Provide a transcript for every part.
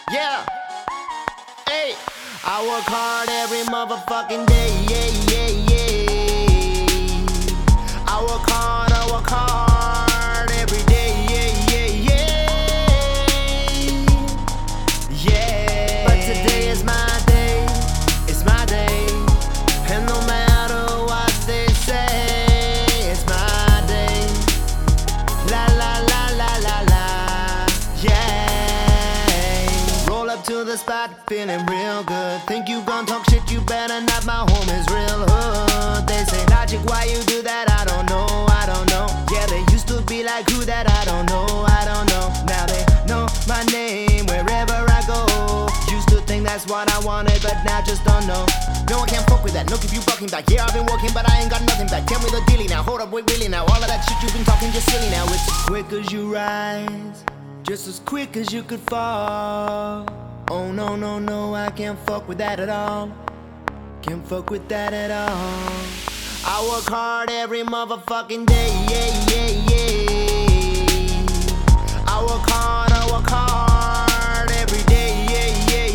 Yeah. Hey. I work hard every motherfucking day. Yeah, yeah, yeah. I work hard every day. Yeah, yeah, yeah. Yeah. But today is my day. It's my day. And no matter what they say, it's my day. La la la la la la. Yeah. Roll up to the spot, feeling real good. Think you gon' talk shit, you better not. My home is real hood. They say, Logic, why you do that? I don't know, I don't know. Yeah, they used to be like, who that? I don't know, I don't know. Now they know my name wherever I go. Used to think that's what I wanted, but now just don't know. No, I can't fuck with that, no keep you bucking back. Yeah, I've been working, but I ain't got nothing back. Tell me the dealie now, hold up, wait, really now. All of that shit you've been talking just silly now. It's as quick as you rise, just as quick as you could fall. Oh no, no, no, I can't fuck with that at all. Can't fuck with that at all. I work hard every motherfucking day, yeah, yeah, yeah. I work hard every day, yeah, yeah,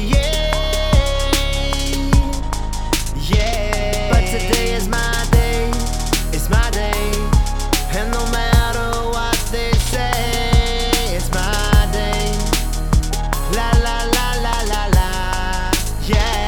yeah. Yeah. But today is my day, it's my day. And no matter what they say, it's my day. La la la la la la, yeah.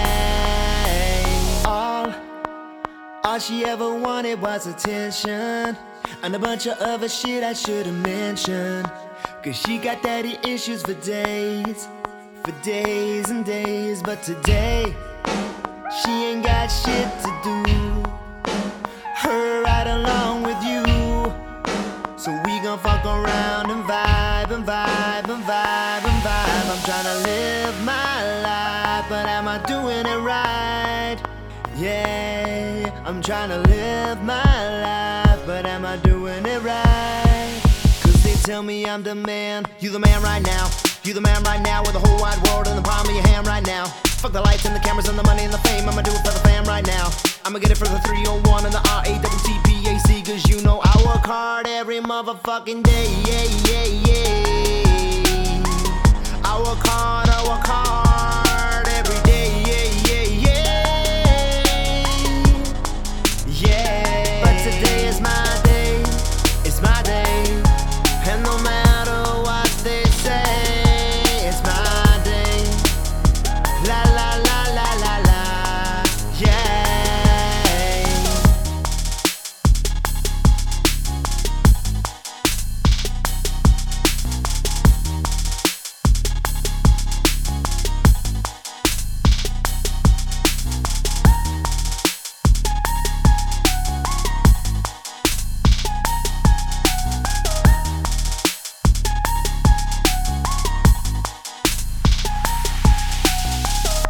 All she ever wanted was attention, and a bunch of other shit I should've mentioned. Cause she got daddy issues for days and days. But today, she ain't got shit to do. Her right along with you. So we gon' fuck around and vibe and vibe and vibe and vibe. I'm tryna live my life, but am I doing it right? Yeah, I'm tryna live my life, but am I doing it right? Cause they tell me I'm the man. You the man right now. You the man right now, with the whole wide world in the palm of your hand right now. Fuck the lights and the cameras and the money and the fame. I'ma do it for the fam right now. I'ma get it for the 301 and the RAWTPAC. Cause you know I work hard every motherfucking day. Yeah, yeah, yeah. I work hard